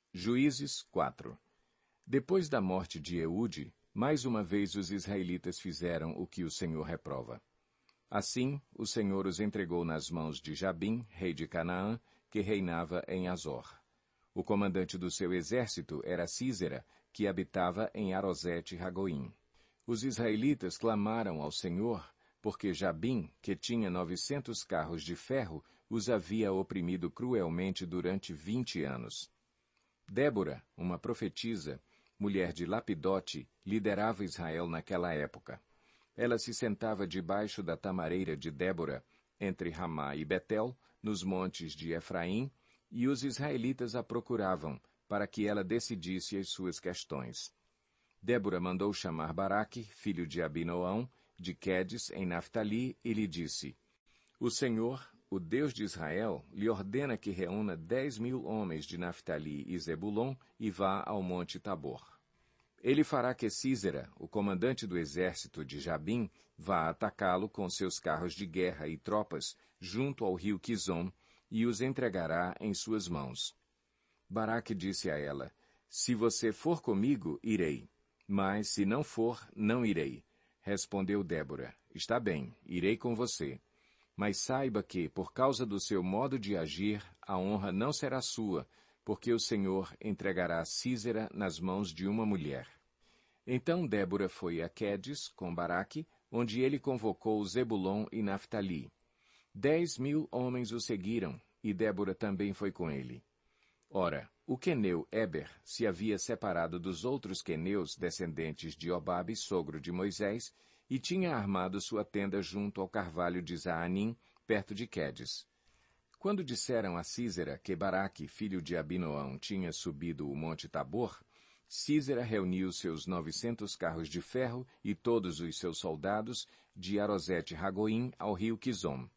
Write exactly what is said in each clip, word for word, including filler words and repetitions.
Juízes quatro. Depois da morte de Eude, mais uma vez os israelitas fizeram o que o Senhor reprova. Assim, o Senhor os entregou nas mãos de Jabim, rei de Canaã, que reinava em Azor. O comandante do seu exército era Sísera, que habitava em Arosete-Ragoim. Os israelitas clamaram ao Senhor, porque Jabim, que tinha novecentos carros de ferro, os havia oprimido cruelmente durante vinte anos. Débora, uma profetisa, mulher de Lapidote, liderava Israel naquela época. Ela se sentava debaixo da tamareira de Débora, entre Ramá e Betel, nos montes de Efraim, e os israelitas a procuravam, para que ela decidisse as suas questões. Débora mandou chamar Baraque, filho de Abinoão, de Quedes, em Naftali, e lhe disse: O Senhor, o Deus de Israel, lhe ordena que reúna dez mil homens de Naftali e Zebulon e vá ao monte Tabor. Ele fará que Sísera, o comandante do exército de Jabim, vá atacá-lo com seus carros de guerra e tropas junto ao rio Quizom e os entregará em suas mãos. Baraque disse a ela: Se você for comigo, irei. Mas se não for, não irei. Respondeu Débora: Está bem, irei com você. Mas saiba que, por causa do seu modo de agir, a honra não será sua, porque o Senhor entregará Sísera nas mãos de uma mulher. Então Débora foi a Quedes, com Baraque, onde ele convocou Zebulon e Naftali. Dez mil homens o seguiram, e Débora também foi com ele. Ora, o queneu Eber se havia separado dos outros queneus descendentes de Obabe, sogro de Moisés, e tinha armado sua tenda junto ao carvalho de Zaanim, perto de Quedes. Quando disseram a Sísera que Baraque, filho de Abinoão, tinha subido o monte Tabor, Sísera reuniu seus novecentos carros de ferro e todos os seus soldados de Arosete-Ragoim ao rio Quizom.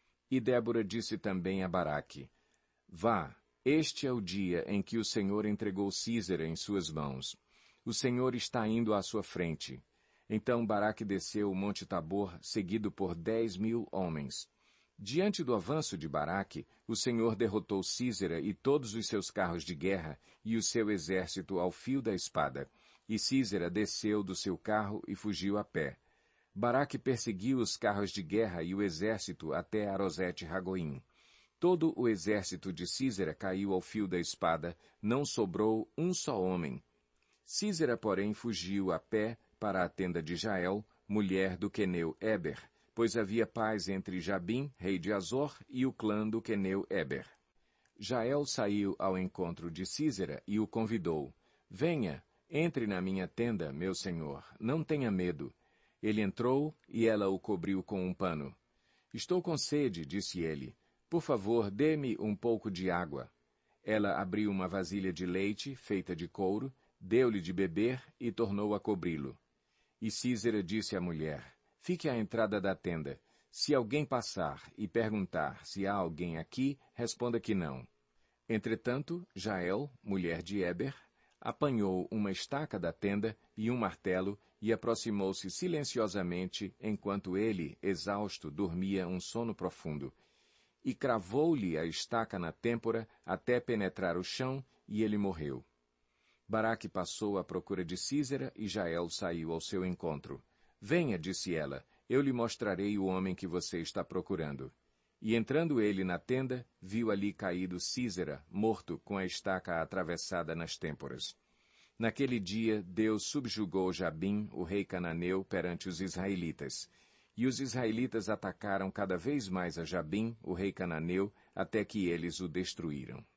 E Débora disse também a Baraque: Vá, este é o dia em que o Senhor entregou Sísera em suas mãos. O Senhor está indo à sua frente. Então Baraque desceu o monte Tabor, seguido por dez mil homens. Diante do avanço de Baraque, o Senhor derrotou Sísera e todos os seus carros de guerra e o seu exército ao fio da espada. E Sísera desceu do seu carro e fugiu a pé. Baraque perseguiu os carros de guerra e o exército até Arosete-Ragoim. Todo o exército de Sísera caiu ao fio da espada, não sobrou um só homem. Sísera, porém, fugiu a pé para a tenda de Jael, mulher do queneu Eber, pois havia paz entre Jabim, rei de Azor, e o clã do queneu Eber. Jael saiu ao encontro de Sísera e o convidou: Venha, entre na minha tenda, meu senhor, não tenha medo. Ele entrou e ela o cobriu com um pano. Estou com sede, disse ele. Por favor, dê-me um pouco de água. Ela abriu uma vasilha de leite, feita de couro, deu-lhe de beber e tornou a cobri-lo. E Sísera disse à mulher: Fique à entrada da tenda. Se alguém passar e perguntar se há alguém aqui, responda que não. Entretanto, Jael, mulher de Eber, apanhou uma estaca da tenda e um martelo e aproximou-se silenciosamente enquanto ele, exausto, dormia um sono profundo. E cravou-lhe a estaca na têmpora até penetrar o chão, e ele morreu. Baraque passou à procura de Sísera e Jael saiu ao seu encontro. Venha, disse ela, eu lhe mostrarei o homem que você está procurando. E entrando ele na tenda, viu ali caído Sísera, morto, com a estaca atravessada nas têmporas. Naquele dia, Deus subjugou Jabim, o rei cananeu, perante os israelitas. E os israelitas atacaram cada vez mais a Jabim, o rei cananeu, até que eles o destruíram.